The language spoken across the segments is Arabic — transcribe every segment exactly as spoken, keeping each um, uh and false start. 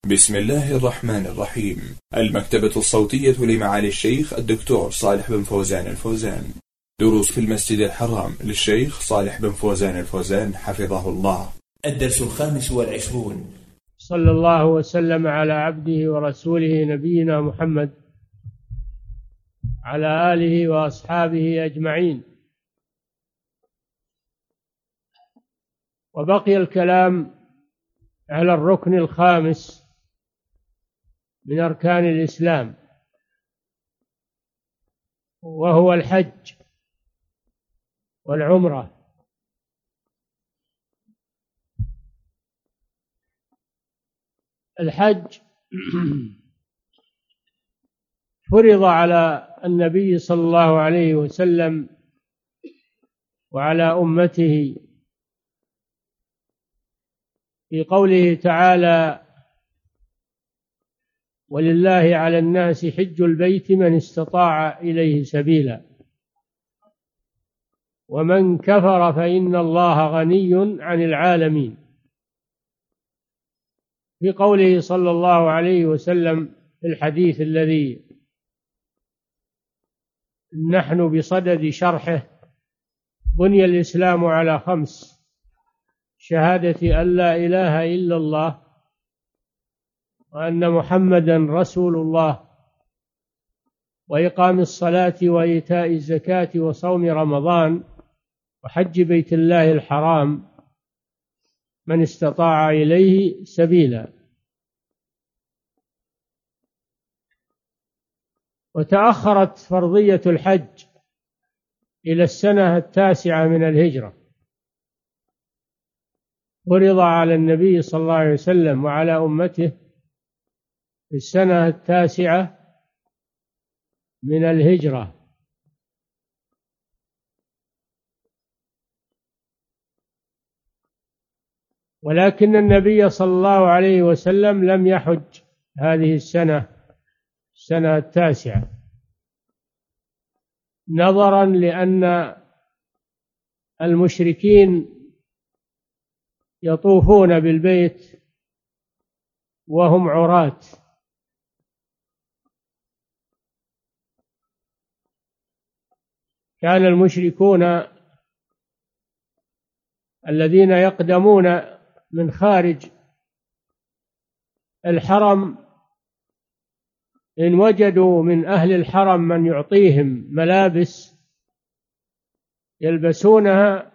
بسم الله الرحمن الرحيم. المكتبة الصوتية لمعالي الشيخ الدكتور صالح بن فوزان الفوزان. دروس في المسجد الحرام للشيخ صالح بن فوزان الفوزان حفظه الله. الدرس الخامس والعشرون. صلى الله وسلم على عبده ورسوله نبينا محمد على آله وأصحابه أجمعين. وبقي الكلام على الركن الخامس من أركان الإسلام، وهو الحج والعمرة. الحج فرض على النبي صلى الله عليه وسلم وعلى أمته في قوله تعالى: ولله على الناس حج البيت من استطاع إليه سبيلا ومن كفر فإن الله غني عن العالمين. في قوله صلى الله عليه وسلم في الحديث الذي نحن بصدد شرحه: بني الإسلام على خمس: شهادة أن لا إله إلا الله وأن محمدا رسول الله وإقام الصلاة وإيتاء الزكاة وصوم رمضان وحج بيت الله الحرام من استطاع إليه سبيلا. وتأخرت فرضية الحج إلى السنة التاسعة من الهجرة، فرض على النبي صلى الله عليه وسلم وعلى أمته في السنة التاسعة من الهجرة. ولكن النبي صلى الله عليه وسلم لم يحج هذه السنة السنة التاسعة، نظرا لأن المشركين يطوفون بالبيت وهم عراة، كان المشركون الذين يقدمون من خارج الحرم إن وجدوا من أهل الحرم من يعطيهم ملابس يلبسونها،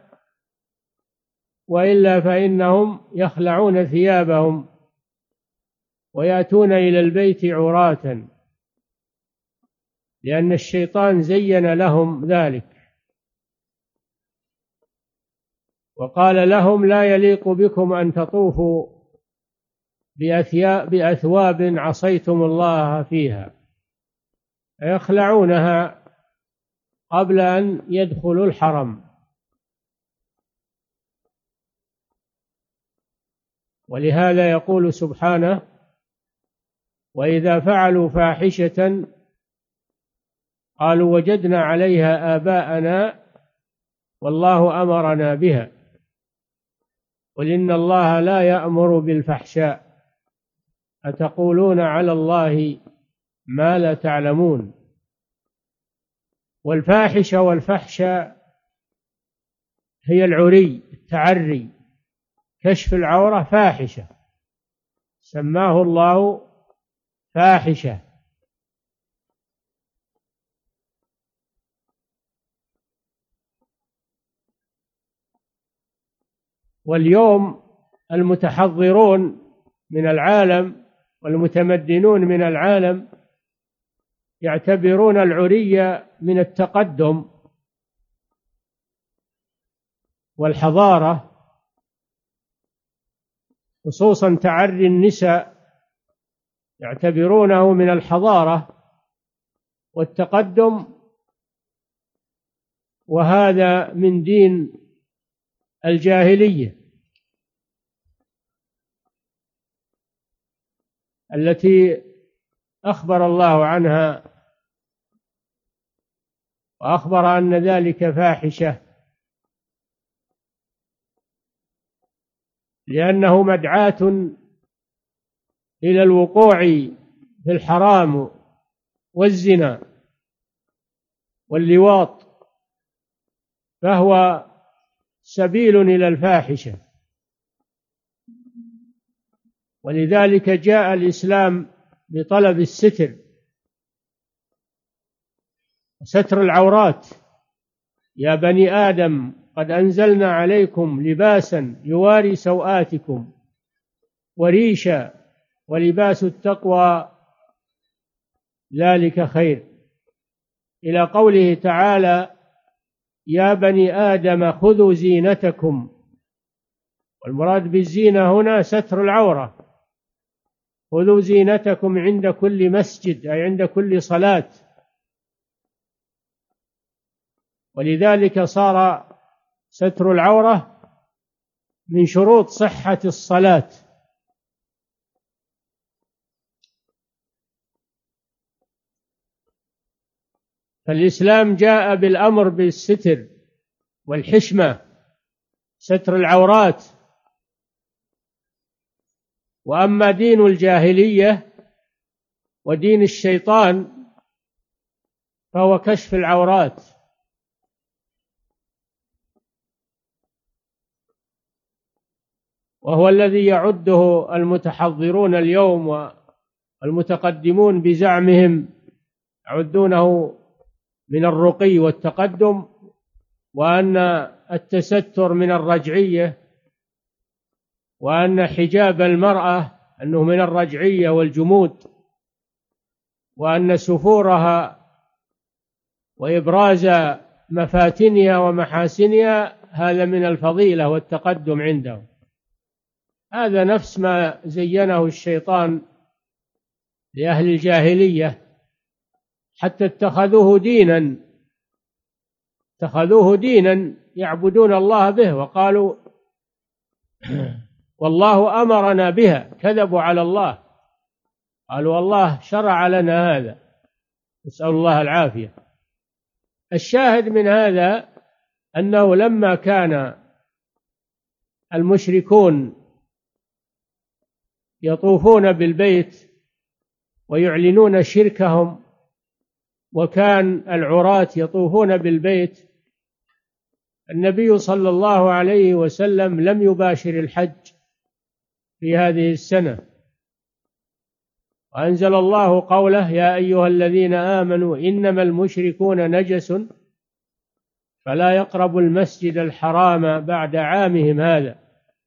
وإلا فإنهم يخلعون ثيابهم ويأتون إلى البيت عراة، لأن الشيطان زين لهم ذلك وقال لهم: لا يليق بكم أن تطوفوا بأثواب عصيتم الله فيها، يخلعونها قبل أن يدخلوا الحرم. ولهذا يقول سبحانه: وإذا فعلوا فاحشة قالوا وجدنا عليها آباءنا والله أمرنا بها قل إن الله لا يأمر بالفحشاء أتقولون على الله ما لا تعلمون. والفاحشة والفحشة هي العري، التعري، كشف العورة فاحشة، سماه الله فاحشة. واليوم المتحضرون من العالم والمتمدنون من العالم يعتبرون العري من التقدم والحضارة، خصوصا تعري النساء يعتبرونه من الحضارة والتقدم، وهذا من دين الجاهلية التي أخبر الله عنها وأخبر أن ذلك فاحشة، لأنه مدعاة إلى الوقوع في الحرام والزنا واللواط، فهو سبيل إلى الفاحشة. ولذلك جاء الإسلام بطلب الستر، ستر العورات. يا بني آدم قد أنزلنا عليكم لباسا يواري سوآتكم وريشا ولباس التقوى ذلك خير، إلى قوله تعالى يا بني آدم خذوا زينتكم. والمراد بالزينة هنا ستر العورة. خذوا زينتكم عند كل مسجد، أي عند كل صلاة. ولذلك صار ستر العورة من شروط صحة الصلاة. فالإسلام جاء بالأمر بالستر والحشمة، ستر العورات. وأما دين الجاهلية ودين الشيطان فهو كشف العورات. وهو الذي يعده المتحضرون اليوم والمتقدمون بزعمهم، يعدونه من الرقي والتقدم، وأن التستر من الرجعية، وأن حجاب المرأة أنه من الرجعية والجمود، وأن سفورها وإبراز مفاتنها ومحاسنها هذا من الفضيلة والتقدم عنده. هذا نفس ما زينه الشيطان لأهل الجاهلية، حتى اتخذوه دينا اتخذوه دينا يعبدون الله به، وقالوا والله أمرنا بها. كذبوا على الله، قالوا والله شرع لنا هذا، نسأل الله العافية. الشاهد من هذا أنه لما كان المشركون يطوفون بالبيت ويعلنون شركهم، وكان العراة يطوفون بالبيت، النبي صلى الله عليه وسلم لم يباشر الحج في هذه السنة، وأنزل الله قوله يا أيها الذين آمنوا إنما المشركون نجس فلا يقربوا المسجد الحرام بعد عامهم هذا.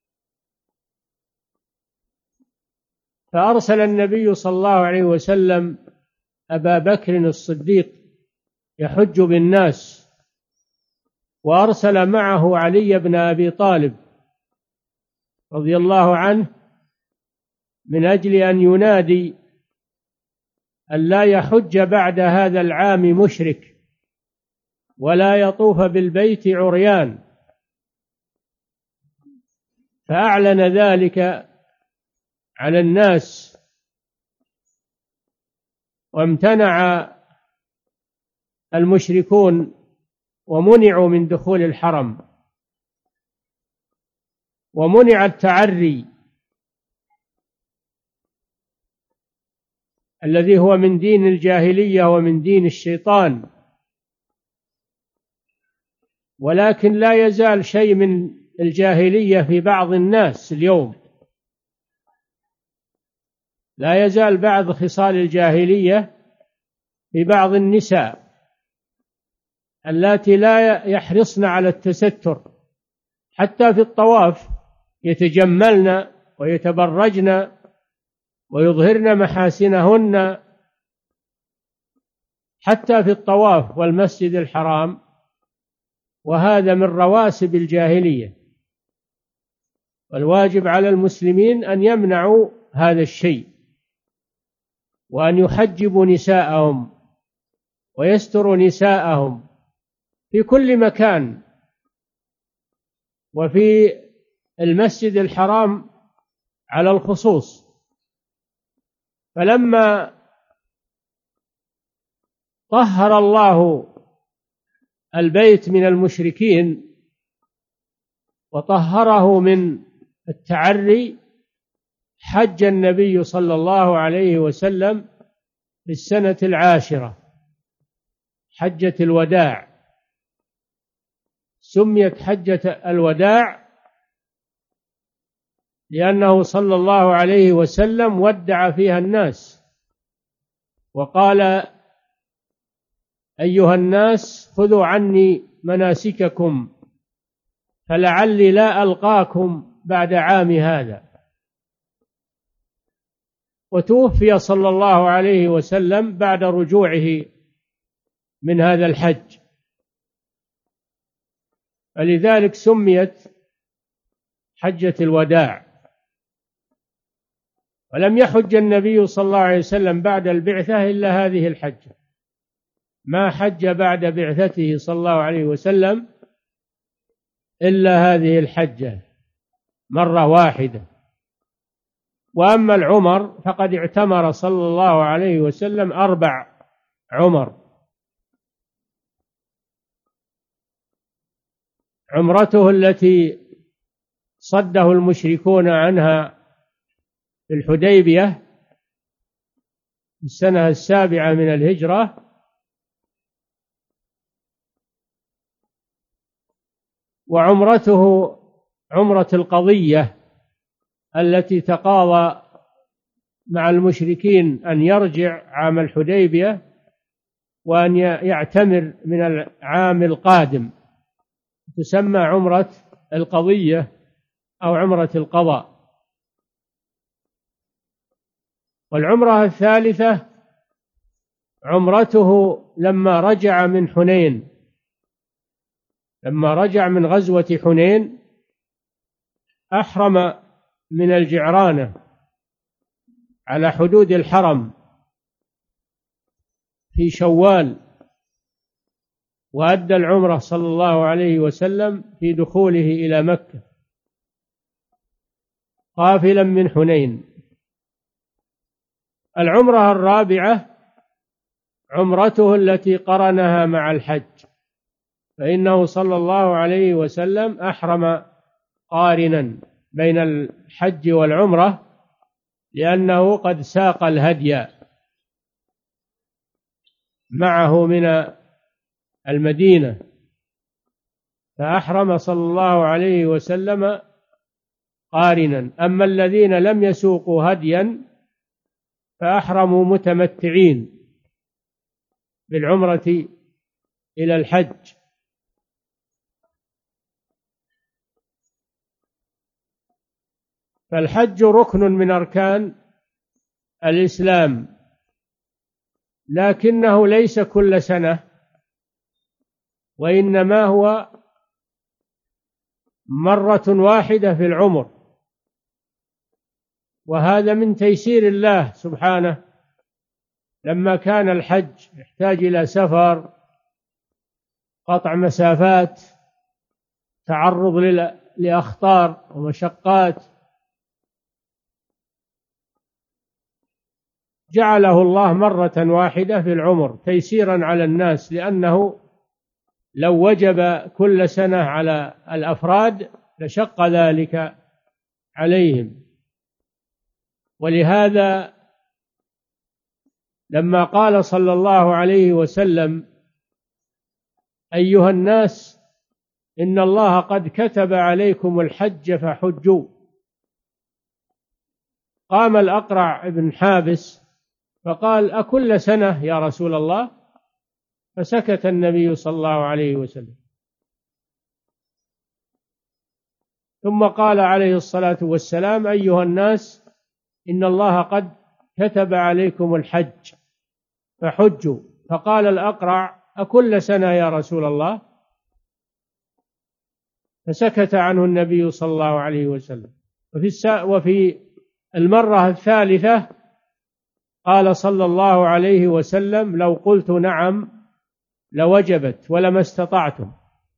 فأرسل النبي صلى الله عليه وسلم أبا بكر الصديق يحج بالناس، وأرسل معه علي بن أبي طالب رضي الله عنه من أجل أن ينادي أن لا يحج بعد هذا العام مشرك ولا يطوف بالبيت عريان. فأعلن ذلك على الناس، وامتنع المشركون ومنعوا من دخول الحرم، ومنع التعري الذي هو من دين الجاهلية ومن دين الشيطان. ولكن لا يزال شيء من الجاهلية في بعض الناس اليوم، لا يزال بعض خصال الجاهلية في بعض النساء اللاتي لا يحرصن على التستر، حتى في الطواف يتجملن ويتبرجن ويظهرن محاسنهن، حتى في الطواف والمسجد الحرام، وهذا من رواسب الجاهلية. والواجب على المسلمين أن يمنعوا هذا الشيء، وأن يحجبوا نساءهم ويستروا نساءهم في كل مكان، وفي المسجد الحرام على الخصوص. فلما طهر الله البيت من المشركين وطهره من التعري، حج النبي صلى الله عليه وسلم في السنة العاشرة، حجة الوداع، سميت حجة الوداع لأنه صلى الله عليه وسلم ودع فيها الناس وقال: أيها الناس خذوا عني مناسككم فلعلي لا ألقاكم بعد عام هذا. وتوفي صلى الله عليه وسلم بعد رجوعه من هذا الحج، فلذلك سميت حجة الوداع. ولم يحج النبي صلى الله عليه وسلم بعد البعثة إلا هذه الحجة، ما حج بعد بعثته صلى الله عليه وسلم إلا هذه الحجة مرة واحدة. وأما العمر فقد اعتمر صلى الله عليه وسلم أربع عمر. عمرته التي صده المشركون عنها في الحديبية في السنة السابعة من الهجرة، وعمرته عمرة القضية التي تقاضى مع المشركين أن يرجع عام الحديبية وأن يعتمر من العام القادم، تسمى عمرة القضية أو عمرة القضاء. والعمرة الثالثة عمرته لما رجع من حنين، لما رجع من غزوة حنين أحرم من الجعرانة على حدود الحرم في شوال، وأدى العمرة صلى الله عليه وسلم في دخوله إلى مكة قافلا من حنين. العمرة الرابعة عمرته التي قرنها مع الحج، فإنه صلى الله عليه وسلم أحرم قارنا بين الحج والعمرة لأنه قد ساق الهدي معه من المدينة، فأحرم صلى الله عليه وسلم قارنا. أما الذين لم يسوقوا هديا فأحرموا متمتعين بالعمرة إلى الحج. فالحج ركن من أركان الإسلام، لكنه ليس كل سنة، وإنما هو مرة واحدة في العمر، وهذا من تيسير الله سبحانه. لما كان الحج يحتاج إلى سفر، قطع مسافات، تعرض لأخطار ومشقات، جعله الله مرة واحدة في العمر تيسيرا على الناس، لأنه لو وجب كل سنة على الأفراد لشق ذلك عليهم. ولهذا لما قال صلى الله عليه وسلم: أيها الناس إن الله قد كتب عليكم الحج فحجوا، قام الأقرع بن حابس فقال: أكل سنة يا رسول الله؟ فسكت النبي صلى الله عليه وسلم، ثم قال عليه الصلاة والسلام: أيها الناس إن الله قد كتب عليكم الحج فحجوا. فقال الأقرع: أكل سنة يا رسول الله؟ فسكت عنه النبي صلى الله عليه وسلم. وفي وفي المرة الثالثة قال صلى الله عليه وسلم: لو قلت نعم لوجبت ولما استطعتم،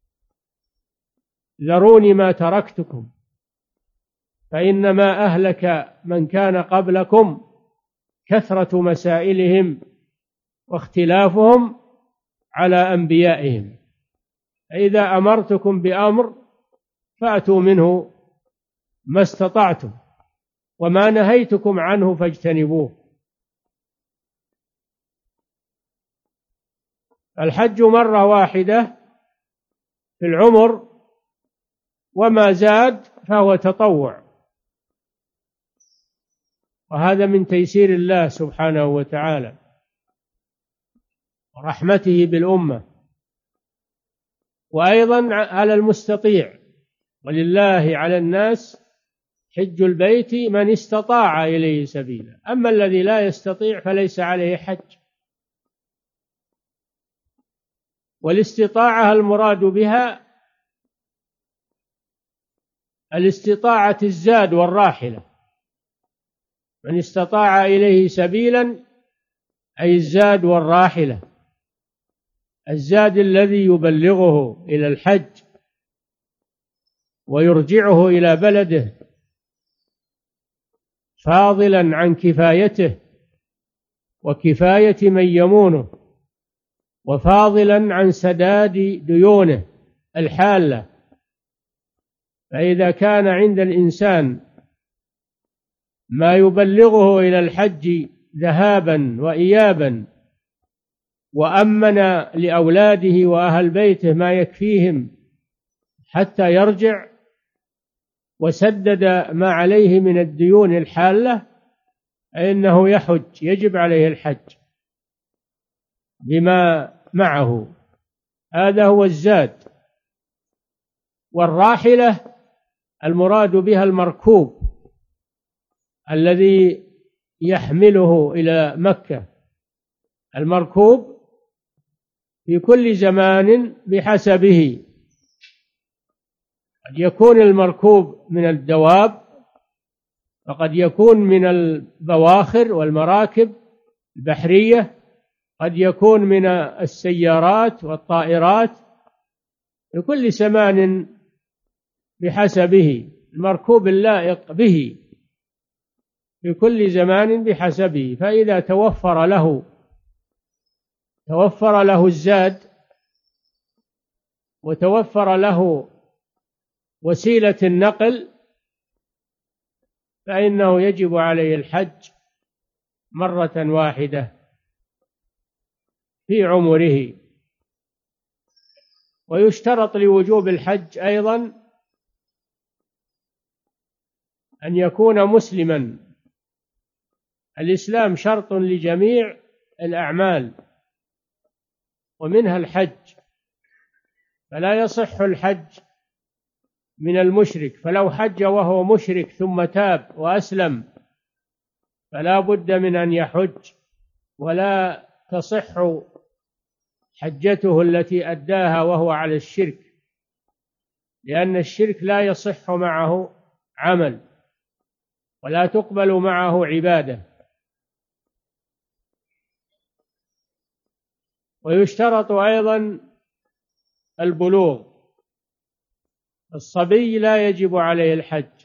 ذروني ما تركتكم، فإنما أهلك من كان قبلكم كثرة مسائلهم واختلافهم على أنبيائهم، فإذا أمرتكم بأمر فأتوا منه ما استطعتم، وما نهيتكم عنه فاجتنبوه. الحج مرة واحدة في العمر، وما زاد فهو تطوع، وهذا من تيسير الله سبحانه وتعالى ورحمته بالأمة. وأيضا على المستطيع، ولله على الناس حج البيت من استطاع إليه سبيلا، أما الذي لا يستطيع فليس عليه حج. والاستطاعة المراد بها الاستطاعة الزاد والراحلة، من استطاع إليه سبيلا أي الزاد والراحلة، الزاد الذي يبلغه إلى الحج ويرجعه إلى بلده فاضلا عن كفايته وكفاية من يمونه، وفاضلا عن سداد ديونه الحالة. فإذا كان عند الإنسان ما يبلغه إلى الحج ذهابا وإيابا، وأمن لأولاده وأهل بيته ما يكفيهم حتى يرجع، وسدد ما عليه من الديون الحالة، فإنه يحج، يجب عليه الحج بما معه. هذا هو الزاد. والراحلة المراد بها المركوب الذي يحمله إلى مكة. المركوب في كل زمان بحسبه، قد يكون المركوب من الدواب، وقد يكون من البواخر والمراكب البحرية، قد يكون من السيارات والطائرات، لكل زمان بحسبه، المركوب اللائق به في كل زمان بحسبه. فإذا توفر له توفر له الزاد وتوفر له وسيلة النقل، فإنه يجب عليه الحج مرة واحدة في عمره. ويشترط لوجوب الحج أيضا أن يكون مسلما. الإسلام شرط لجميع الأعمال ومنها الحج، فلا يصح الحج من المشرك، فلو حج وهو مشرك ثم تاب وأسلم فلا بد من أن يحج، ولا تصح حجته التي أداها وهو على الشرك، لأن الشرك لا يصح معه عمل ولا تقبل معه عبادة. ويشترط أيضا البلوغ. الصبي لا يجب عليه الحج،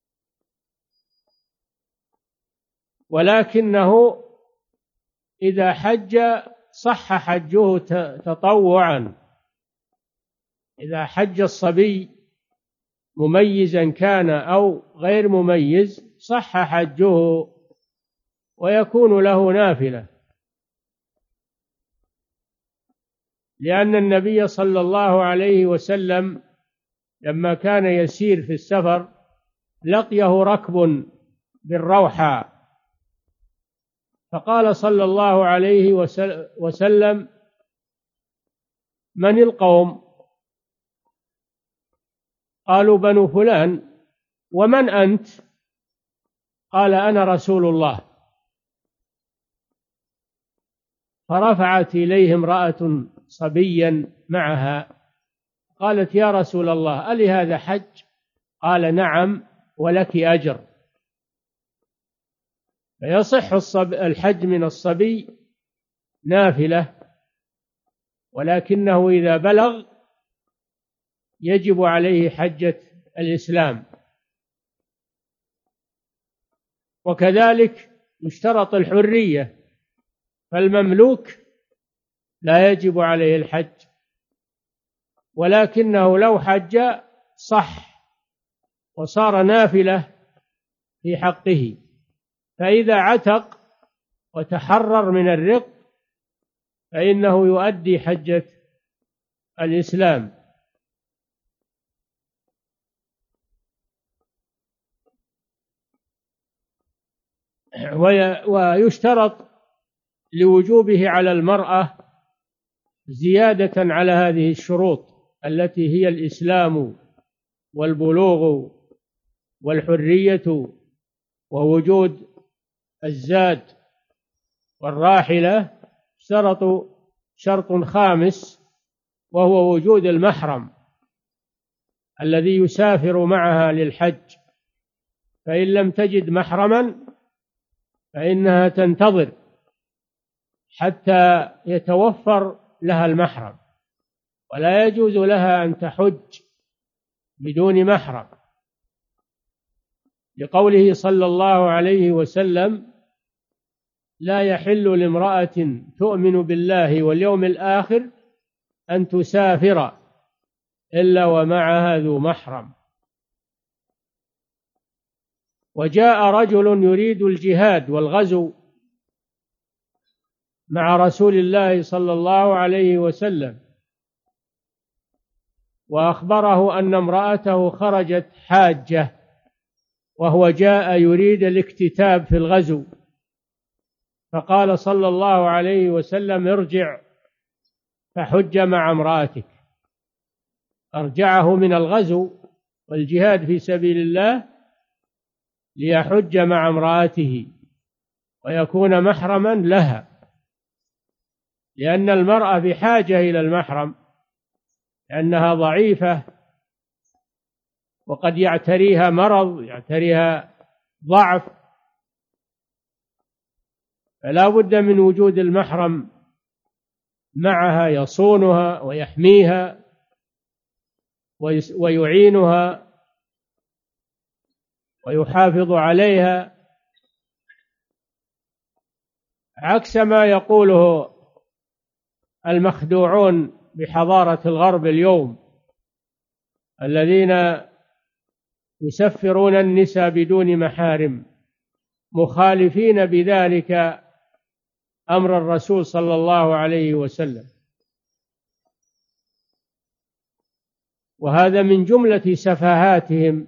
ولكنه إذا حج صح حجه تطوعا. إذا حج الصبي مميزا كان أو غير مميز صح حجه ويكون له نافلة، لأن النبي صلى الله عليه وسلم لما كان يسير في السفر لقيه ركب بالروحى، فقال صلى الله عليه وسلم: من القوم؟ قالوا: بنو فلان. ومن أنت؟ قال: أنا رسول الله. فرفعت إليه امرأة صبيا معها قالت: يا رسول الله، ألي هذا حج؟ قال: نعم، ولك أجر. فيصح الحج من الصبي نافلة، ولكنه إذا بلغ يجب عليه حجة الإسلام. وكذلك يشترط الحرية، فالمملوك لا يجب عليه الحج، ولكنه لو حج صح وصار نافلة في حقه، فإذا عتق وتحرر من الرق فإنه يؤدي حجة الإسلام. ويشترط لوجوبه على المرأة زيادة على هذه الشروط التي هي الإسلام والبلوغ والحرية ووجود الزاد والراحلة، اشترطوا شرط خامس وهو وجود المحرم الذي يسافر معها للحج، فإن لم تجد محرما فإنها تنتظر حتى يتوفر لها المحرم، ولا يجوز لها أن تحج بدون محرم، لقوله صلى الله عليه وسلم: لا يحل لامرأة تؤمن بالله واليوم الآخر أن تسافر إلا ومعها ذو محرم. وجاء رجل يريد الجهاد والغزو مع رسول الله صلى الله عليه وسلم، وأخبره أن امرأته خرجت حاجة وهو جاء يريد الاكتتاب في الغزو، فقال صلى الله عليه وسلم: ارجع فحج مع امرأتك. أرجعه من الغزو والجهاد في سبيل الله ليحج مع امرأته ويكون محرما لها، لأن المرأة بحاجة إلى المحرم لأنها ضعيفة وقد يعتريها مرض، يعتريها ضعف، فلا بد من وجود المحرم معها يصونها ويحميها ويعينها ويحافظ عليها، عكس ما يقوله المخدوعون بحضارة الغرب اليوم الذين يسفرون النساء بدون محارم، مخالفين بذلك أمر الرسول صلى الله عليه وسلم. وهذا من جملة سفاهاتهم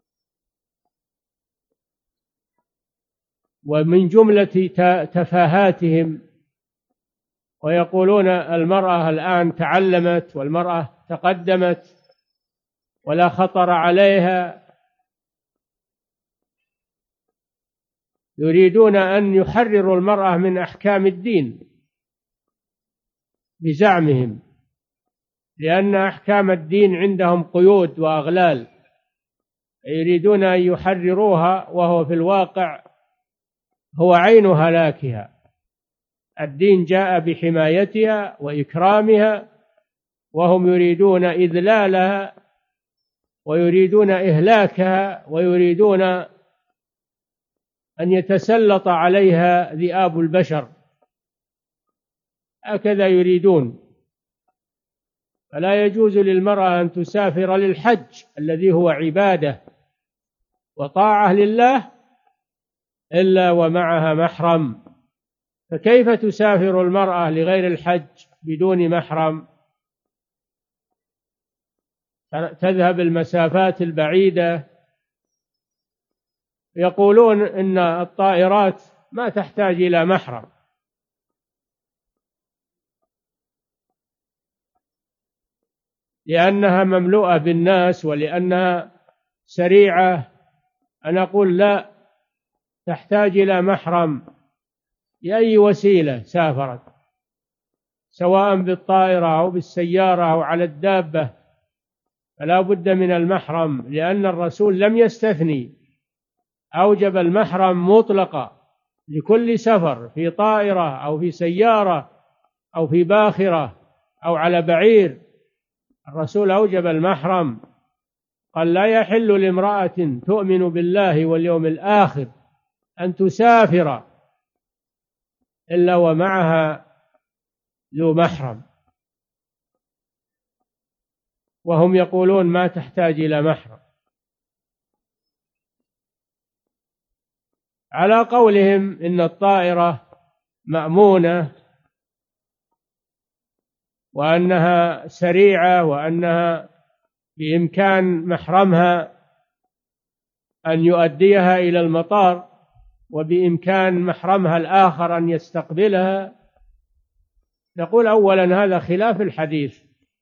ومن جملة تفاهاتهم، ويقولون المرأة الآن تعلمت والمرأة تقدمت ولا خطر عليها، يريدون أن يحرروا المرأة من أحكام الدين بزعمهم، لأن أحكام الدين عندهم قيود وأغلال، يريدون أن يحرروها وهو في الواقع هو عين هلاكها. الدين جاء بحمايتها وإكرامها، وهم يريدون إذلالها ويريدون إهلاكها ويريدون أن يتسلط عليها ذئاب البشر، هكذا يريدون. فلا يجوز للمرأة أن تسافر للحج الذي هو عبادة وطاعة لله إلا ومعها محرم. فكيف تسافر المرأة لغير الحج بدون محرم؟ تذهب المسافات البعيدة. يقولون إن الطائرات ما تحتاج إلى محرم، لأنها مملوءة بالناس ولأنها سريعة. أنا أقول لا، تحتاج إلى محرم بأي وسيلة سافرت، سواء بالطائرة أو بالسيارة أو على الدابة، فلا بد من المحرم، لأن الرسول لم يستثني، أوجب المحرم مطلقا لكل سفر، في طائرة أو في سيارة أو في باخرة أو على بعير، الرسول أوجب المحرم. قال: لا يحل لامرأة تؤمن بالله واليوم الآخر أن تسافر إلا ومعها ذو محرم. وهم يقولون ما تحتاج إلى محرم. على قولهم إن الطائرة مأمونة وأنها سريعة وأنها بإمكان محرمها أن يؤديها إلى المطار وبإمكان محرمها الآخر أن يستقبلها، نقول أولا هذا خلاف الحديث،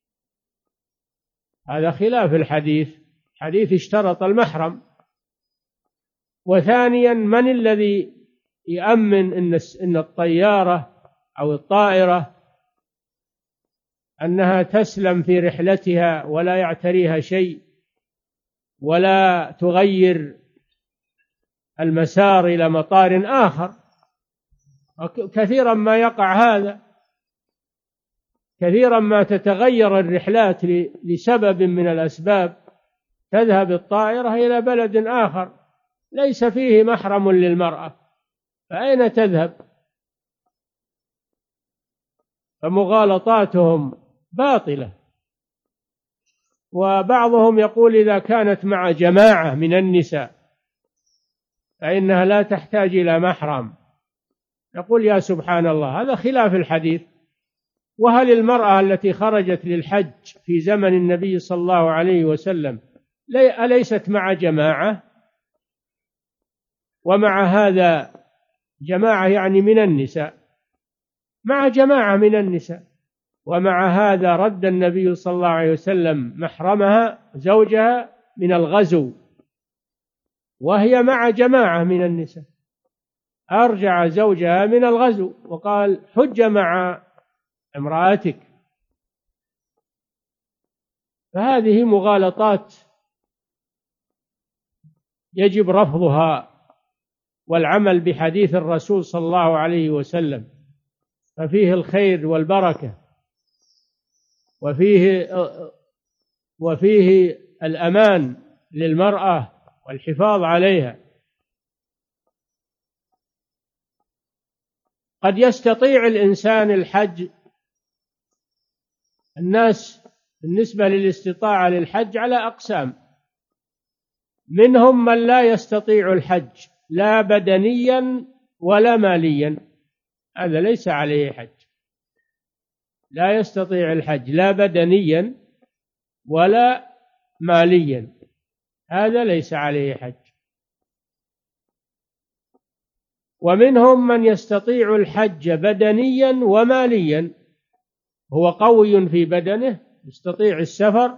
هذا خلاف الحديث، حديث اشترط المحرم. وثانيا من الذي يأمن إن إن الطيارة أو الطائرة أنها تسلم في رحلتها ولا يعتريها شيء ولا تغير المسار إلى مطار آخر؟ كثيرا ما يقع هذا، كثيرا ما تتغير الرحلات لسبب من الأسباب، تذهب الطائرة إلى بلد آخر ليس فيه محرم للمرأة، فأين تذهب؟ فمغالطاتهم باطلة. وبعضهم يقول إذا كانت مع جماعة من النساء فإنها لا تحتاج إلى محرم، يقول يا سبحان الله، هذا خلاف الحديث. وهل المرأة التي خرجت للحج في زمن النبي صلى الله عليه وسلم أليست مع جماعة؟ ومع هذا جماعة يعني من النساء، مع جماعة من النساء، ومع هذا رد النبي صلى الله عليه وسلم محرمها زوجها من الغزو وهي مع جماعة من النساء، أرجع زوجها من الغزو وقال حج مع امرأتك. فهذه مغالطات يجب رفضها والعمل بحديث الرسول صلى الله عليه وسلم، ففيه الخير والبركة وفيه وفيه الأمان للمرأة والحفاظ عليها. قد يستطيع الإنسان الحج، الناس بالنسبة للاستطاعة للحج على أقسام، منهم من لا يستطيع الحج لا بدنيا ولا ماليا، هذا ليس عليه حج، لا يستطيع الحج لا بدنيا ولا ماليا، هذا ليس عليه حج. ومنهم من يستطيع الحج بدنيا وماليا، هو قوي في بدنه يستطيع السفر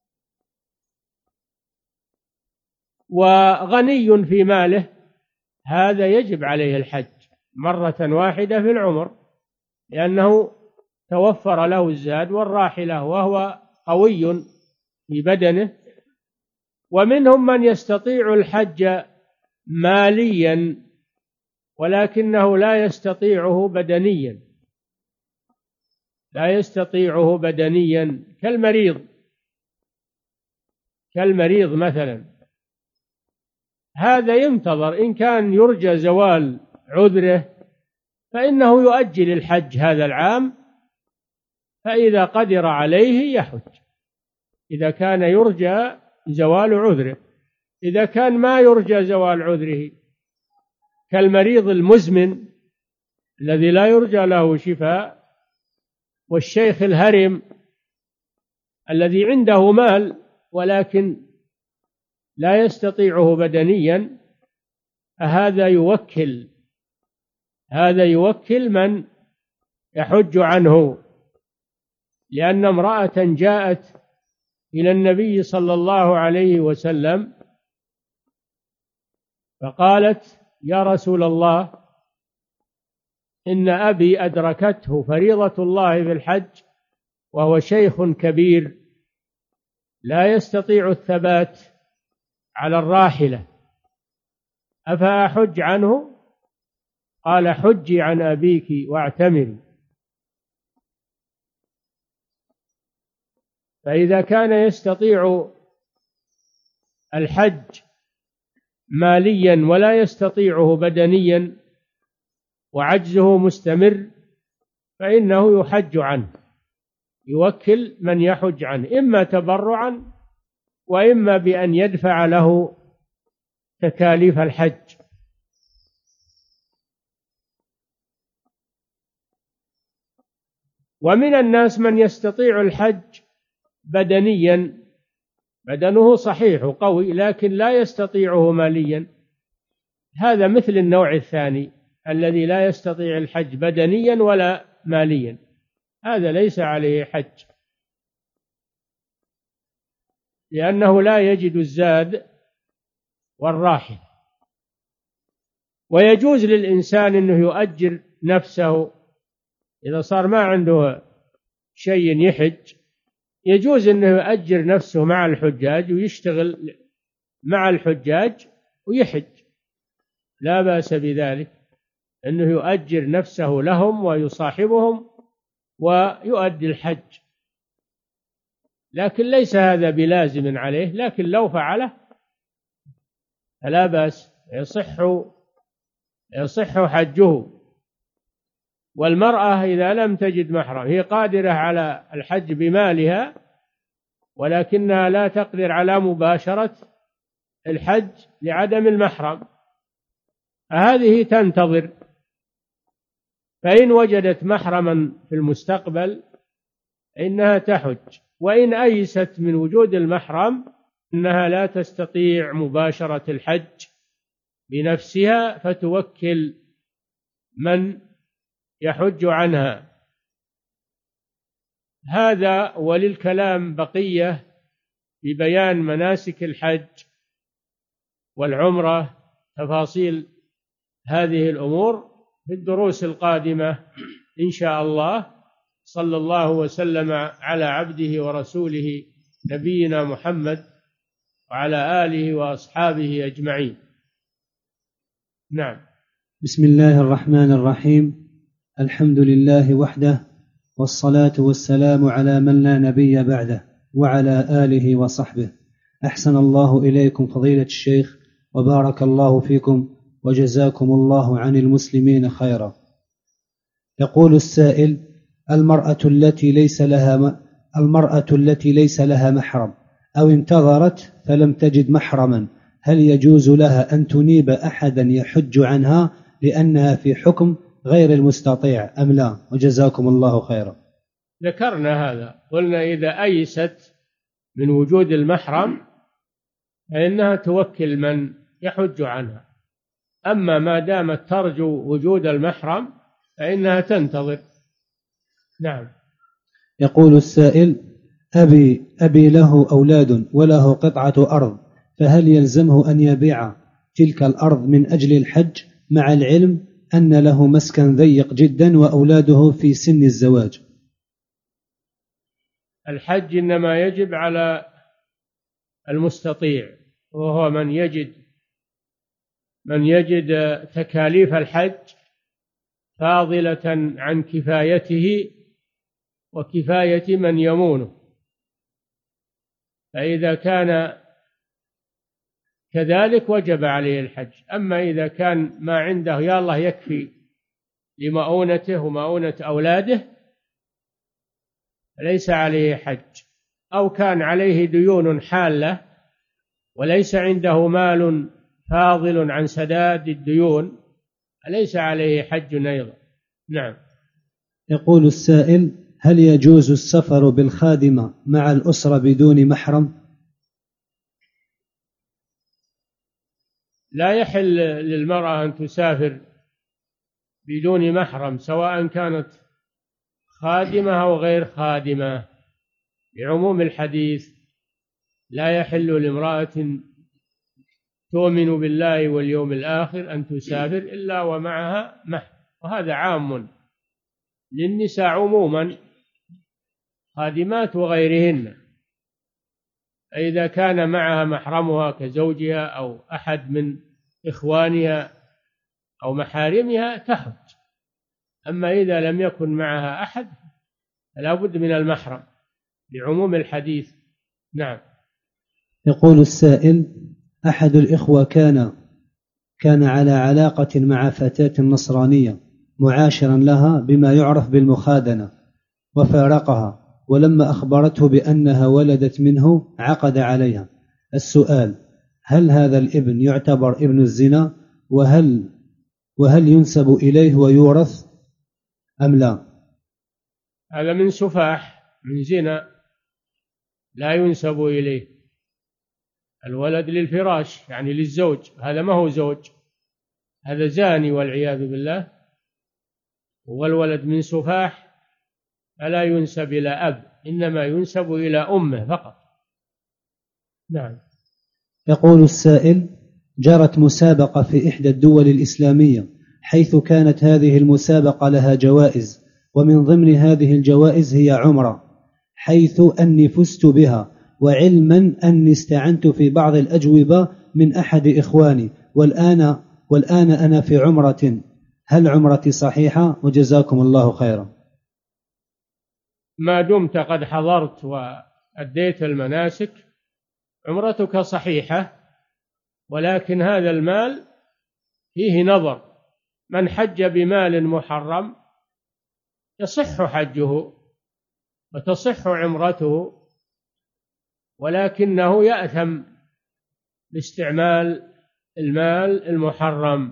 وغني في ماله، هذا يجب عليه الحج مرة واحدة في العمر لأنه توفر له الزاد والراحلة وهو قوي في بدنه. ومنهم من يستطيع الحج ماليا ولكنه لا يستطيعه بدنيا، لا يستطيعه بدنيا كالمريض، كالمريض مثلا، هذا ينتظر إن كان يرجى زوال عذره فإنه يؤجل الحج هذا العام، فإذا قدر عليه يحج إذا كان يرجى زوال عذره. إذا كان ما يرجى زوال عذره كالمريض المزمن الذي لا يرجى له شفاء، والشيخ الهرم الذي عنده مال ولكن لا يستطيعه بدنيا، هذا يوكل هذا يوكل من يحج عنه. لأن امرأة جاءت إلى النبي صلى الله عليه وسلم فقالت يا رسول الله إن أبي أدركته فريضة الله في الحج وهو شيخ كبير لا يستطيع الثبات على الراحلة، أفأحج عنه؟ قال حجي عن أبيك واعتمري. فإذا كان يستطيع الحج ماليا ولا يستطيعه بدنيا وعجزه مستمر فإنه يحج عنه، يوكل من يحج عنه إما تبرعا وإما بأن يدفع له تكاليف الحج. ومن الناس من يستطيع الحج بدنيا، بدنه صحيح وقوي لكن لا يستطيعه ماليا، هذا مثل النوع الثاني الذي لا يستطيع الحج بدنيا ولا ماليا، هذا ليس عليه حج لأنه لا يجد الزاد والراحل. ويجوز للإنسان أنه يؤجر نفسه إذا صار ما عنده شيء يحج، يجوز أنه يؤجر نفسه مع الحجاج ويشتغل مع الحجاج ويحج، لا بأس بذلك، أنه يؤجر نفسه لهم ويصاحبهم ويؤدي الحج، لكن ليس هذا بلازم عليه، لكن لو فعله فلا بأس، يصح يصح حجه. والمرأة إذا لم تجد محرم هي قادرة على الحج بمالها ولكنها لا تقدر على مباشرة الحج لعدم المحرم، هذه تنتظر، فإن وجدت محرما في المستقبل إنها تحج، وإن أيست من وجود المحرم إنها لا تستطيع مباشرة الحج بنفسها فتوكل من يحج عنها. هذا وللكلام بقية في بيان مناسك الحج والعمرة، تفاصيل هذه الأمور في الدروس القادمة إن شاء الله. صلى الله وسلم على عبده ورسوله نبينا محمد وعلى آله وأصحابه أجمعين. نعم. بسم الله الرحمن الرحيم، الحمد لله وحده، والصلاة والسلام على من لا نبي بعده وعلى آله وصحبه. أحسن الله إليكم فضيلة الشيخ، وبارك الله فيكم، وجزاكم الله عن المسلمين خيرا. يقول السائل: المرأة التي ليس لها المرأة التي ليس لها محرم أو انتظرت فلم تجد محرما، هل يجوز لها أن تنيب أحدا يحج عنها لأنها في حكم غير المستطيع أم لا؟ وجزاكم الله خيرا. ذكرنا هذا، قلنا إذا أيست من وجود المحرم فإنها توكل من يحج عنها، أما ما دامت ترجو وجود المحرم فإنها تنتظر. نعم. يقول السائل: أبي أبي له أولاد وله قطعة أرض، فهل يلزمه أن يبيع تلك الأرض من أجل الحج مع العلم أن له مسكن ضيق جدا وأولاده في سن الزواج؟ الحج إنما يجب على المستطيع، وهو من يجد من يجد تكاليف الحج فاضلة عن كفايته وكفاية من يمونه، فإذا كان كذلك وجب عليه الحج. أما إذا كان ما عنده يا الله يكفي لمؤونته ومؤونة أولاده ليس عليه حج، أو كان عليه ديون حالة وليس عنده مال فاضل عن سداد الديون ليس عليه حج أيضا. نعم. يقول السائل: هل يجوز السفر بالخادمة مع الأسرة بدون محرم؟ لا يحل للمرأة أن تسافر بدون محرم، سواء كانت خادمة أو غير خادمة، بعموم الحديث: لا يحل لامرأة تؤمن بالله واليوم الآخر أن تسافر إلا ومعها محرم، وهذا عام للنساء عموما، خادمات وغيرهن. إذا كان معها محرمها كزوجها أو أحد من إخوانها أو محارمها تحج، أما إذا لم يكن معها أحد فلا بد من المحرم بعموم الحديث. نعم. يقول السائل: أحد الإخوة كان كان على علاقة مع فتاة نصرانية معاشرا لها بما يعرف بالمخادنة، وفارقها، ولما أخبرته بأنها ولدت منه عقد عليها. السؤال: هل هذا الابن يعتبر ابن الزنا، وهل وهل ينسب إليه ويورث أم لا؟ هذا من سفاح، من زنا، لا ينسب إليه. الولد للفراش يعني للزوج، هذا ما هو زوج، هذا زاني والعياذ بالله. والولد من سفاح فلا ينسب إلى أب، إنما ينسب إلى أمه فقط. نعم. يقول السائل: جرت مسابقة في إحدى الدول الإسلامية، حيث كانت هذه المسابقة لها جوائز، ومن ضمن هذه الجوائز هي عمرة، حيث أني فزت بها، وعلما أني استعنت في بعض الأجوبة من أحد إخواني، والآن, والآن أنا في عمرة، هل عمرتي صحيحة؟ وجزاكم الله خيرا. ما دمت قد حضرت وأديت المناسك عمرتك صحيحة، ولكن هذا المال فيه نظر. من حج بمال محرم يصح حجه وتصح عمرته، ولكنه يأثم باستعمال المال المحرم،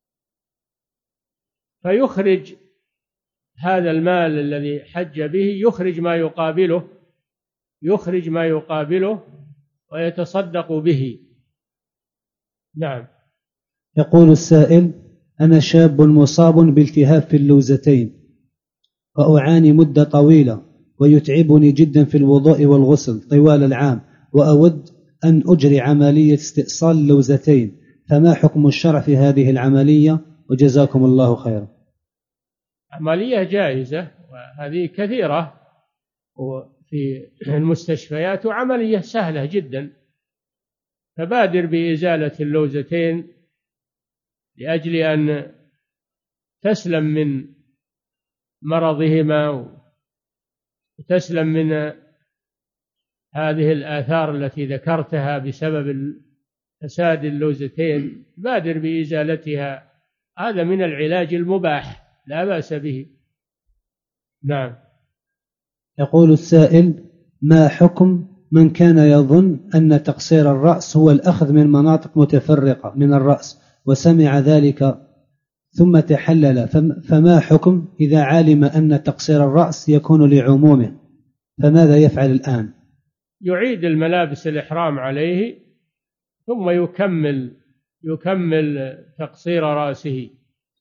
فيخرج هذا المال الذي حج به، يخرج ما يقابله يخرج ما يقابله ويتصدق به. نعم. يقول السائل: أنا شاب مصاب بالتهاب في اللوزتين، وأعاني مدة طويلة، ويتعبني جدا في الوضوء والغسل طوال العام، وأود أن أجري عملية استئصال اللوزتين، فما حكم الشرع في هذه العملية؟ وجزاكم الله خيرا. عملية جائزة، وهذه كثيرة في المستشفيات، وعملية سهلة جدا. فبادر بإزالة اللوزتين لأجل أن تسلم من مرضهما وتسلم من هذه الآثار التي ذكرتها بسبب فساد اللوزتين. بادر بإزالتها، هذا من العلاج المباح لا بأس به. نعم. يقول السائل: ما حكم من كان يظن أن تقصير الرأس هو الأخذ من مناطق متفرقة من الرأس، وسمع ذلك ثم تحلل، فما حكم إذا علم أن تقصير الرأس يكون لعمومه، فماذا يفعل الآن؟ يعيد الملابس الإحرام عليه، ثم يكمل يكمل تقصير رأسه،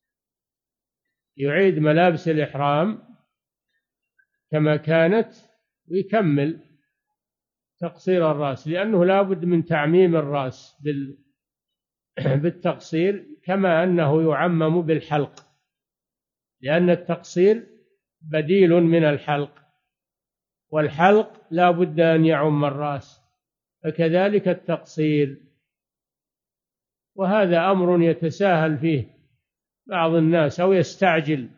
يعيد ملابس الإحرام كما كانت ويكمل تقصير الرأس، لأنه لا بد من تعميم الرأس بالتقصير كما أنه يعمم بالحلق، لأن التقصير بديل من الحلق، والحلق لا بد أن يعم الرأس، فكذلك التقصير. وهذا أمر يتساهل فيه بعض الناس، أو يستعجل،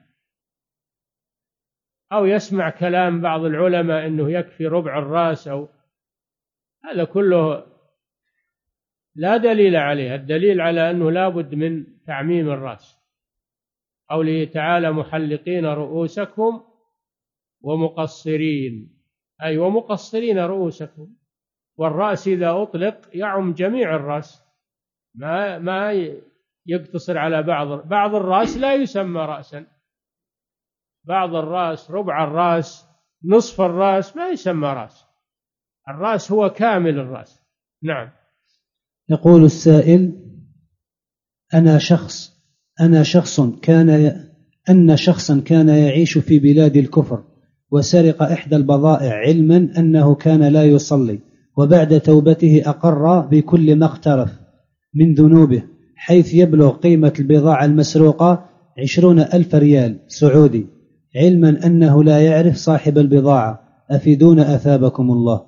أو يسمع كلام بعض العلماء أنه يكفي ربع الرأس، أو هذا كله لا دليل عليه. الدليل على أنه لا بد من تعميم الرأس. قوله تعالى: محلقين رؤوسكم ومقصرين، أي ومقصرين رؤوسكم. والرأس إذا أطلق يعم جميع الرأس، ما ما يقتصر على بعض بعض الرأس لا يسمى رأسا، بعض الرأس، ربع الرأس، نصف الرأس ما يسمى رأس. الرأس هو كامل الرأس. نعم. يقول السائل: أنا شخص أنا شخص كان أن شخصا كان يعيش في بلاد الكفر، وسرق إحدى البضائع علما أنه كان لا يصلي، وبعد توبته أقر بكل ما اقترف من ذنوبه، حيث يبلغ قيمة البضاعة المسروقة عشرون ألف ريال سعودي، علما أنه لا يعرف صاحب البضاعة. أفيدونا أثابكم الله.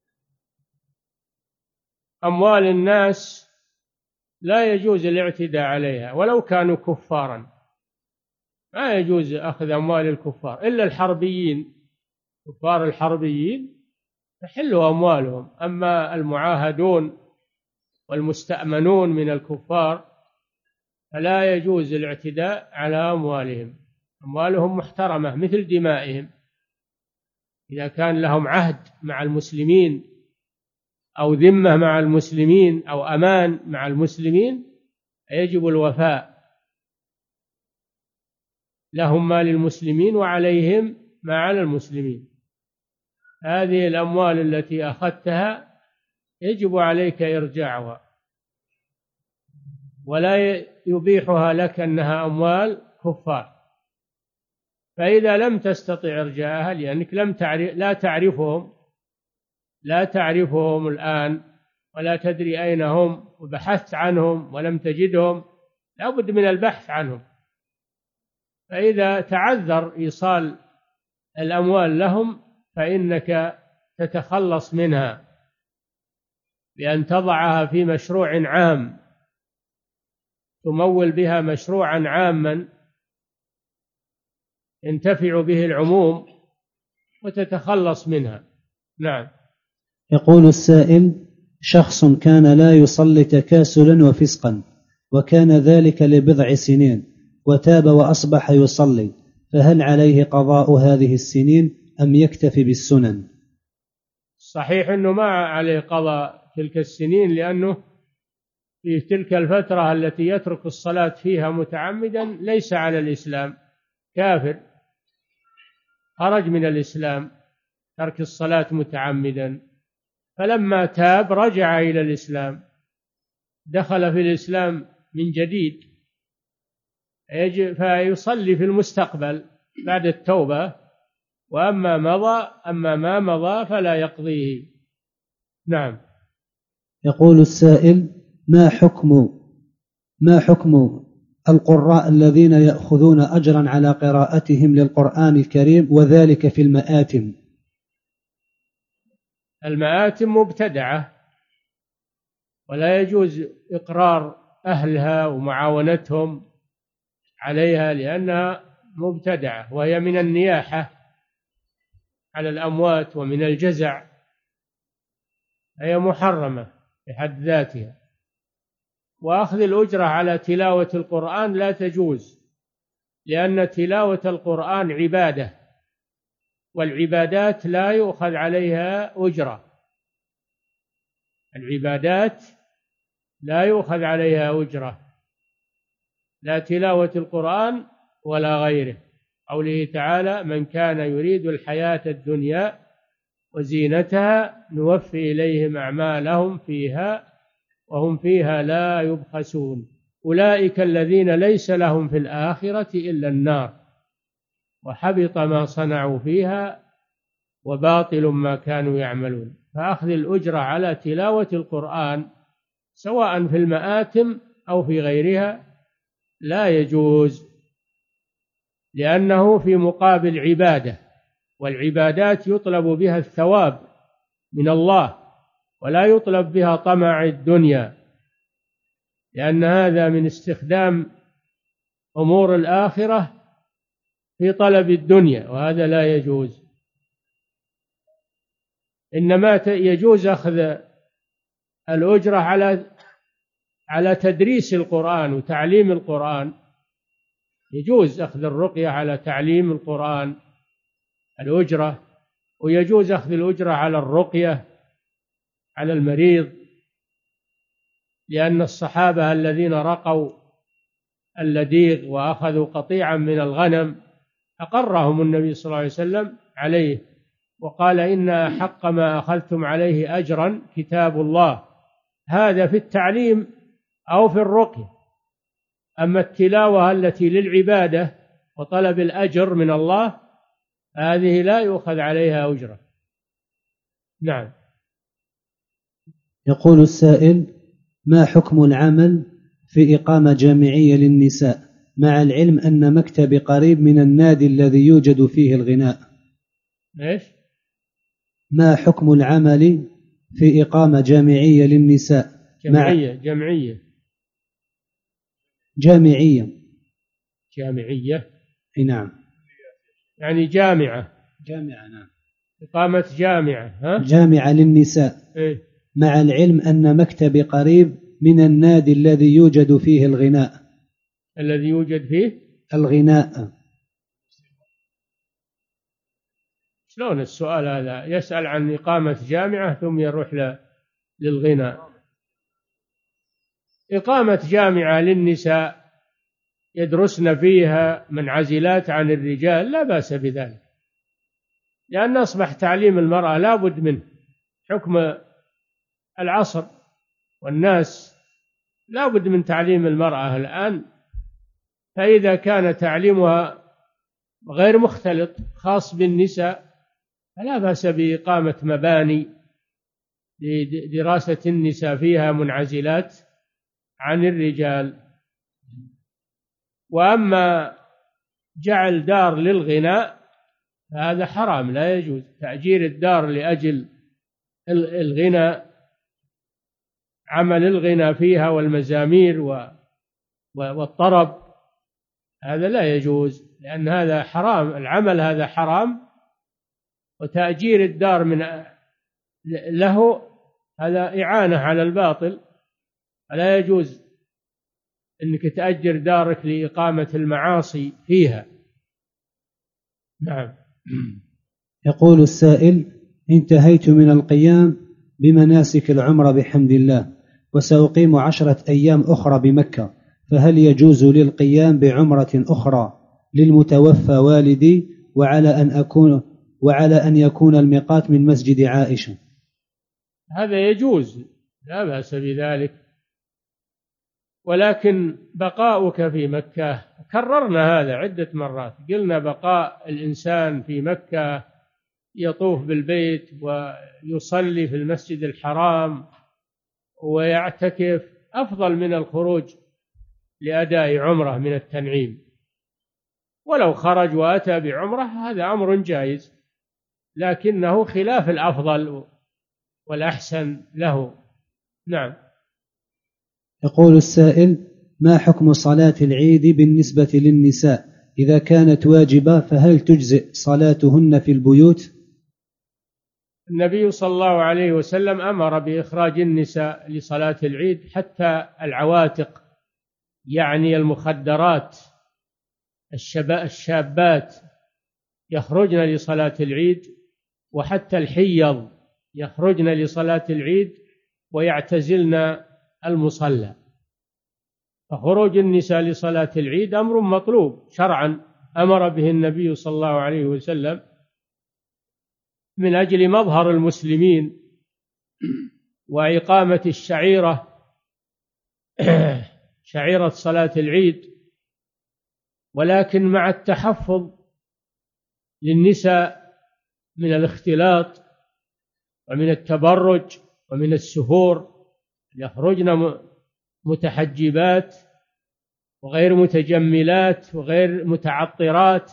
أموال الناس لا يجوز الاعتداء عليها ولو كانوا كفارا، ما يجوز أخذ أموال الكفار إلا الحربيين، كفار الحربيين تحلوا أموالهم. أما المعاهدون والمستأمنون من الكفار فلا يجوز الاعتداء على أموالهم، أموالهم محترمة مثل دمائهم. إذا كان لهم عهد مع المسلمين أو ذمة مع المسلمين أو أمان مع المسلمين يجب الوفاء، لهم ما للمسلمين وعليهم ما على المسلمين. هذه الأموال التي أخذتها يجب عليك إرجاعها، ولا يبيحها لك أنها أموال كفار. فإذا لم تستطع إرجاعها لأنك لم تعرف لا تعرفهم لا تعرفهم الآن ولا تدري أين هم، وبحثت عنهم ولم تجدهم، لا بد من البحث عنهم. فإذا تعذر إيصال الأموال لهم فإنك تتخلص منها بأن تضعها في مشروع عام، تمول بها مشروعا عاما ينتفع به العموم وتتخلص منها. نعم. يقول السائل: شخص كان لا يصلي تكاسلا وفسقا، وكان ذلك لبضع سنين، وتاب وأصبح يصلي، فهل عليه قضاء هذه السنين أم يكتفي بالسنن؟ صحيح أنه ما عليه قضاء تلك السنين، لأنه في تلك الفترة التي يترك الصلاة فيها متعمدا ليس على الإسلام، كافر، خرج من الإسلام، ترك الصلاة متعمدا. فلما تاب رجع إلى الإسلام، دخل في الإسلام من جديد، فيصلي في المستقبل بعد التوبة، وأما مضى أما ما مضى فلا يقضيه. نعم. يقول السائل: ما حكم ما حكم القراء الذين يأخذون أجرا على قراءتهم للقرآن الكريم وذلك في المآتم؟ المآتم مبتدعة، ولا يجوز إقرار أهلها ومعاونتهم عليها، لأنها مبتدعة، وهي من النياحة على الأموات ومن الجزع، هي محرمة بحد ذاتها. وأخذ الأجرة على تلاوة القرآن لا تجوز، لأن تلاوة القرآن عبادة، والعبادات لا يؤخذ عليها أجرة. العبادات لا يؤخذ عليها أجرة، لا تلاوة القرآن ولا غيره. قوله تعالى: من كان يريد الحياة الدنيا وزينتها نوفي إليهم أعمالهم فيها وهم فيها لا يبخسون، أولئك الذين ليس لهم في الآخرة إلا النار وحبط ما صنعوا فيها وباطل ما كانوا يعملون. فأخذ الأجرة على تلاوة القرآن سواء في المآتم أو في غيرها لا يجوز، لأنه في مقابل عبادة، والعبادات يطلب بها الثواب من الله ولا يطلب بها طمع الدنيا، لأن هذا من استخدام أمور الآخرة في طلب الدنيا، وهذا لا يجوز. إنما يجوز أخذ الأجرة على على تدريس القرآن وتعليم القرآن، يجوز أخذ الرقية على تعليم القرآن الأجرة، ويجوز أخذ الأجرة على الرقية على المريض، لأن الصحابة الذين رقوا اللديغ وأخذوا قطيعا من الغنم أقرهم النبي صلى الله عليه وسلم عليه، وقال: إن أحق ما أخذتم عليه أجرا كتاب الله. هذا في التعليم أو في الرقية. أما التلاوة التي للعبادة وطلب الأجر من الله هذه لا يؤخذ عليها أجرة. نعم. يقول السائل: ما حكم العمل في إقامة جامعية للنساء مع العلم أن مكتبي قريب من النادي الذي يوجد فيه الغناء؟ إيش؟ ما حكم العمل في إقامة جامعية للنساء؟ جمعية جمعية جامعية جامعية نعم، يعني جامعة جامعة نعم، إقامة جامعة ها؟ جامعة للنساء. إيه؟ مع العلم أن مكتبي قريب من النادي الذي يوجد فيه الغناء. الذي يوجد فيه الغناء. شلون السؤال هذا؟ يسأل عن إقامة جامعة ثم يروح للغناء. إقامة جامعة للنساء يدرسن فيها منعزلات عن الرجال لا بأس بذلك، لأن أصبح تعليم المرأة لا بد منه، حكم العصر والناس لا بد من تعليم المرأة الآن. فإذا كان تعليمها غير مختلط خاص بالنساء فلا بأس بإقامة مباني لدراسة النساء فيها منعزلات عن الرجال. وأما جعل دار للغناء فهذا حرام، لا يجوز تأجير الدار لأجل الغناء، عمل الغناء فيها والمزامير والطرب، هذا لا يجوز، لأن هذا حرام، العمل هذا حرام، وتأجير الدار من له هذا إعانة على الباطل، فلا يجوز أنك تأجر دارك لإقامة المعاصي فيها. نعم. يقول السائل: انتهيت من القيام بمناسك العمرة بحمد الله، وسأقيم عشرة أيام أخرى بمكة، فهل يجوز لي القيام بعمرة أخرى للمتوفى والدي، وعلى أن أكون وعلى أن يكون الميقات من مسجد عائشة؟ هذا يجوز، لا بأس بذلك، ولكن بقاؤك في مكة، كررنا هذا عدة مرات، قلنا بقاء الإنسان في مكة يطوف بالبيت ويصلي في المسجد الحرام ويعتكف أفضل من الخروج لأداء عمرة من التنعيم. ولو خرج وأتى بعمرة هذا أمر جائز، لكنه خلاف الأفضل والأحسن له. نعم. يقول السائل: ما حكم صلاة العيد بالنسبة للنساء؟ إذا كانت واجبة فهل تجزئ صلاتهن في البيوت؟ النبي صلى الله عليه وسلم أمر بإخراج النساء لصلاة العيد، حتى العواتق يعني المخدرات الشابات يخرجن لصلاة العيد، وحتى الحيض يخرجن لصلاة العيد ويعتزلن المصلى. فخروج النساء لصلاة العيد أمر مطلوب شرعا، أمر به النبي صلى الله عليه وسلم من أجل مظهر المسلمين وإقامة الشعيرة شعيرة صلاة العيد، ولكن مع التحفظ للنساء من الاختلاط ومن التبرج ومن السفور، يخرجن متحجبات وغير متجملات وغير متعطرات،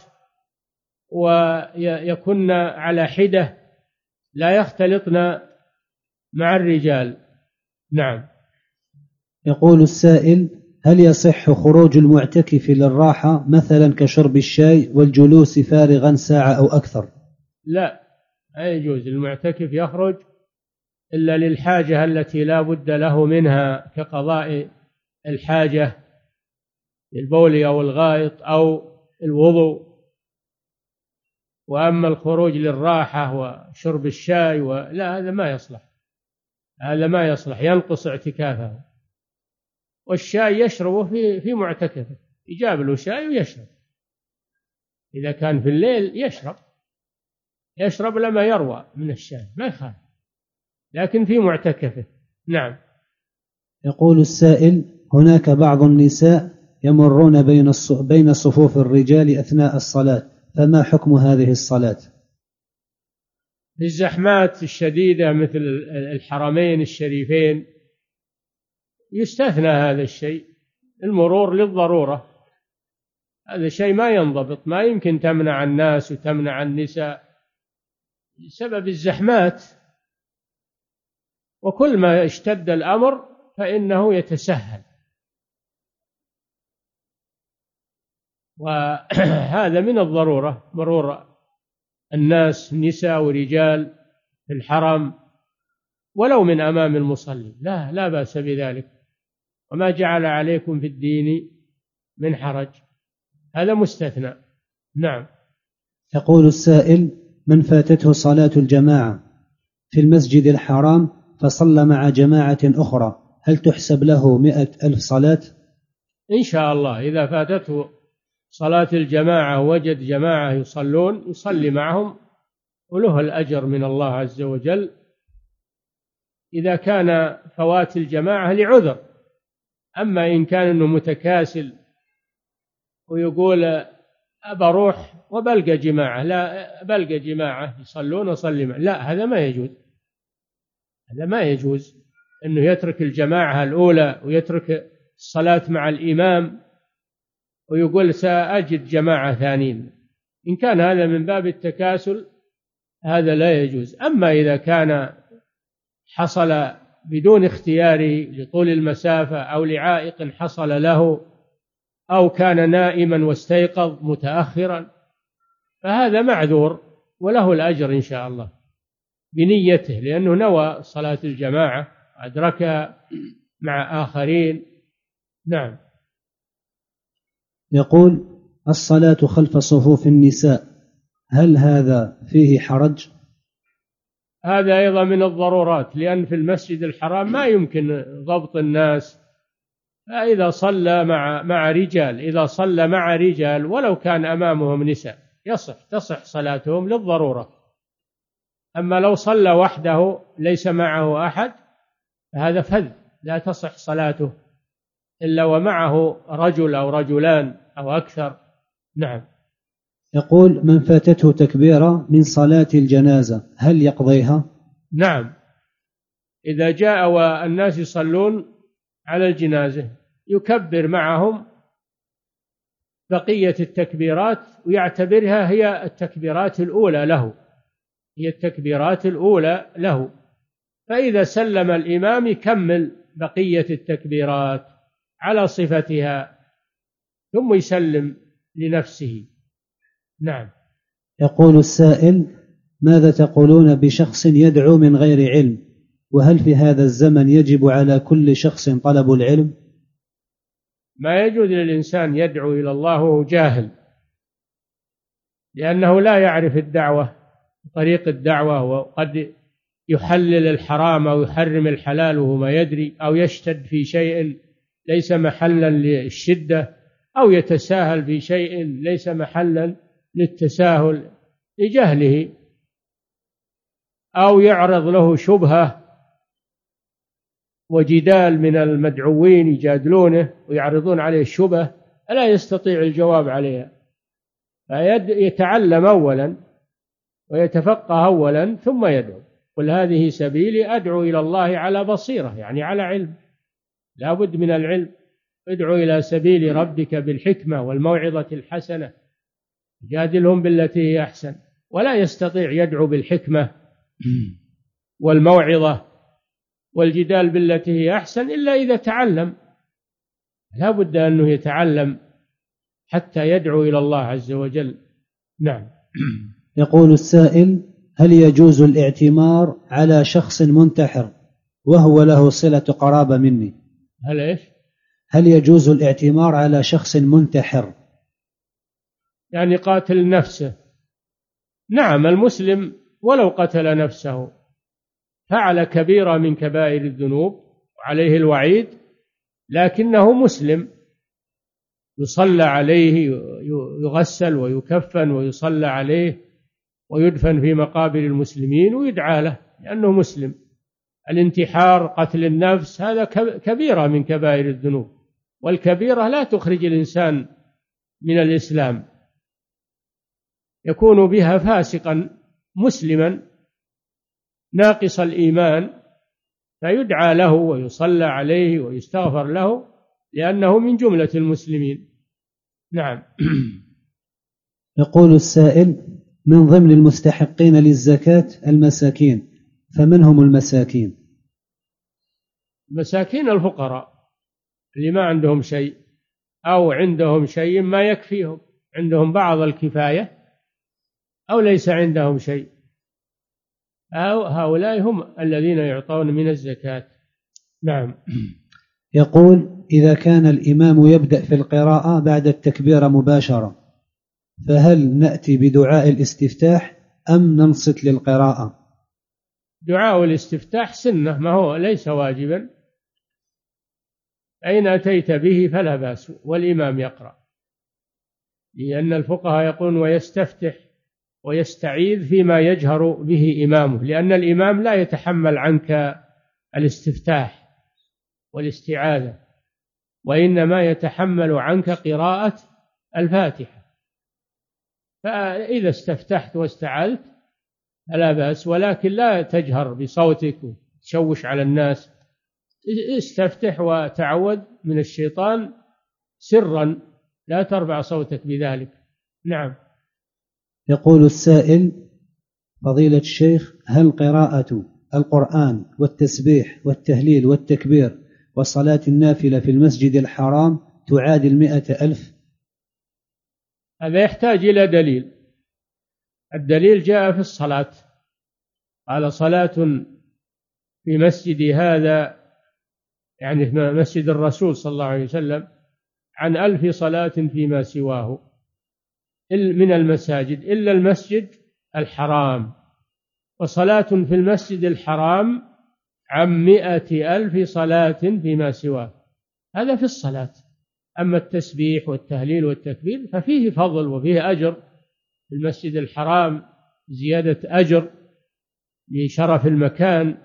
ويكن على حدة لا يختلطن مع الرجال. نعم. يقول السائل: هل يصح خروج المعتكف للراحة مثلا كشرب الشاي والجلوس فارغا ساعة أو أكثر؟ لا، لا يجوز المعتكف يخرج إلا للحاجة التي لا بد له منها، كقضاء الحاجة للبول أو الغائط أو الوضوء. وأما الخروج للراحة وشرب الشاي لا، هذا ما يصلح، هذا ما يصلح، ينقص اعتكافه. والشاي يشربه في في معتكفه، يجاب له شاي ويشرب، إذا كان في الليل يشرب يشرب لما يروى من الشاي ما يخالف، لكن في معتكفه. نعم. يقول السائل: هناك بعض النساء يمرون بين بين صفوف الرجال أثناء الصلاة، فما حكم هذه الصلاة؟ في الزحمات الشديدة مثل الحرمين الشريفين يستثنى هذا الشيء، المرور للضرورة، هذا شيء ما ينضبط، ما يمكن تمنع الناس وتمنع النساء بسبب الزحمات، وكل ما اشتد الأمر فإنه يتسهل، وهذا من الضرورة مرور الناس نساء ورجال في الحرم ولو من أمام المصلي، لا لا بأس بذلك، وما جعل عليكم في الدين من حرج، هذا مستثنى. نعم. يقول السائل: من فاتته صلاة الجماعة في المسجد الحرام فصلى مع جماعة أخرى، هل تحسب له مئة ألف صلاة؟ إن شاء الله، إذا فاتته صلاة الجماعة وجد جماعة يصلون يصلي معهم وله الأجر من الله عز وجل إذا كان فوات الجماعة لعذر. أما إن كان إنه متكاسل ويقول أبى أروح وبلقى جماعة، لا بلقى جماعة يصلون وصلي معه، لا، هذا ما يجوز. هذا ما يجوز أنه يترك الجماعة الأولى ويترك الصلاة مع الإمام ويقول سأجد جماعة ثانيين. إن كان هذا من باب التكاسل هذا لا يجوز. أما إذا كان حصل بدون اختياره لطول المسافة أو لعائق حصل له أو كان نائما واستيقظ متأخرا فهذا معذور وله الأجر إن شاء الله بنيته، لأنه نوى صلاة الجماعة أدركها مع آخرين. نعم. يقول: الصلاة خلف صفوف النساء هل هذا فيه حرج؟ هذا أيضا من الضرورات، لأن في المسجد الحرام ما يمكن ضبط الناس، فإذا صلى مع مع رجال إذا صلى مع رجال ولو كان أمامهم نساء يصح تصح صلاتهم للضرورة. أما لو صلى وحده ليس معه أحد فهذا فذ لا تصح صلاته إلا ومعه رجل أو رجلان أو أكثر. نعم. يقول: من فاتته تكبيرة من صلاة الجنازة هل يقضيها؟ نعم، إذا جاء والناس يصلون على الجنازة يكبر معهم بقية التكبيرات ويعتبرها هي التكبيرات الأولى له هي التكبيرات الأولى له فإذا سلم الإمام يكمل بقية التكبيرات على صفتها ثم يسلم لنفسه. نعم. يقول السائل: ماذا تقولون بشخص يدعو من غير علم؟ وهل في هذا الزمن يجب على كل شخص طلب العلم؟ ما يجوز للإنسان يدعو إلى الله وهو جاهل، لأنه لا يعرف الدعوة طريق الدعوة، وقد يحلل الحرام أو يحرم الحلال وهو ما يدري، أو يشتد في شيء ليس محلا للشدة، أو يتساهل في شيء ليس محلا للتساهل لجهله، أو يعرض له شبهة وجدال من المدعوين يجادلونه ويعرضون عليه الشبهة لا يستطيع الجواب عليها، فيتعلم أولا ويتفقه أولا ثم يدعو. قل هذه سبيلي أدعو إلى الله على بصيرة، يعني على علم، لا بد من العلم. ادعو إلى سبيل ربك بالحكمة والموعظة الحسنة جادلهم بالتي هي أحسن. ولا يستطيع يدعو بالحكمة والموعظة والجدال بالتي هي أحسن إلا إذا تعلم، لا بد أنه يتعلم حتى يدعو إلى الله عز وجل. نعم. يقول السائل: هل يجوز الاعتمار على شخص منتحر وهو له صلة قرابة مني؟ هل إيش؟ هل يجوز الاعتمار على شخص منتحر يعني قاتل نفسه؟ نعم، المسلم ولو قتل نفسه فعل كبيرة من كبائر الذنوب وعليه الوعيد، لكنه مسلم يصلى عليه، يغسل ويكفن ويصلى عليه ويدفن في مقابر المسلمين ويدعى له لأنه مسلم. الانتحار قتل النفس هذا كبيرة من كبائر الذنوب، والكبيرة لا تخرج الإنسان من الإسلام، يكون بها فاسقا مسلما ناقص الإيمان، فيدعى له ويصلى عليه ويستغفر له لأنه من جملة المسلمين. نعم. يقول السائل: من ضمن المستحقين للزكاة المساكين، فمن هم المساكين؟ مساكين الفقراء اللي ما عندهم شيء أو عندهم شيء ما يكفيهم، عندهم بعض الكفاية أو ليس عندهم شيء، أو هؤلاء هم الذين يعطون من الزكاة. نعم. يقول: إذا كان الإمام يبدأ في القراءة بعد التكبير مباشرة فهل نأتي بدعاء الاستفتاح أم ننصت للقراءة؟ دعاء الاستفتاح سنة، ما هو ليس واجبا، أين أتيت به فلا بأس والإمام يقرأ، لأن الفقهاء يقولون ويستفتح ويستعيذ فيما يجهر به إمامه، لأن الإمام لا يتحمل عنك الاستفتاح والاستعاذة، وإنما يتحمل عنك قراءة الفاتحة. فإذا استفتحت واستعذت فلا بأس، ولكن لا تجهر بصوتك وتشوش على الناس. استفتح وتعوذ من الشيطان سرا، لا ترفع صوتك بذلك. نعم. يقول السائل: فضيلة الشيخ، هل قراءة القرآن والتسبيح والتهليل والتكبير وصلاة النافلة في المسجد الحرام تعادل مئة ألف؟ هذا يحتاج إلى دليل. الدليل جاء في الصلاة، قال: صلاة في مسجد هذا، يعني في مسجد الرسول صلى الله عليه وسلم، عن ألف صلاة فيما سواه من المساجد إلا المسجد الحرام، وصلاة في المسجد الحرام عن مئة ألف صلاة فيما سواه. هذا في الصلاة. أما التسبيح والتهليل والتكبير ففيه فضل وفيه أجر في المسجد الحرام، زيادة أجر لشرف المكان.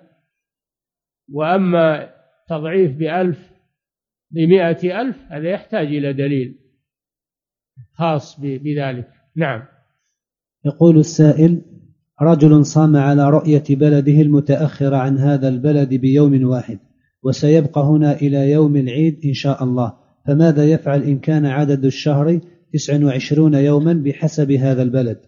وأما تضعيف بألف بمئة ألف هذا يحتاج إلى دليل خاص بذلك. نعم. يقول السائل: رجل صام على رؤية بلده المتأخر عن هذا البلد بيوم واحد، وسيبقى هنا إلى يوم العيد إن شاء الله، فماذا يفعل إن كان عدد الشهر تسعة وعشرين يوما بحسب هذا البلد؟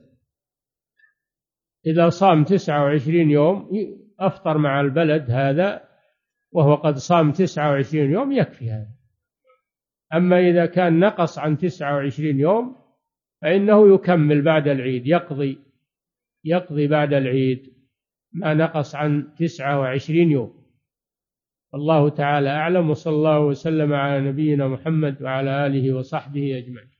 إذا صام تسعة وعشرين يوم أفطر مع البلد هذا وهو قد صام تسعة وعشرين يوم، يكفي هذا. أما إذا كان نقص عن تسعة وعشرين يوم فإنه يكمل بعد العيد، يقضي يقضي بعد العيد ما نقص عن تسعة وعشرين يوم. الله تعالى أعلم، وصلى الله وسلم على نبينا محمد وعلى آله وصحبه أجمعين.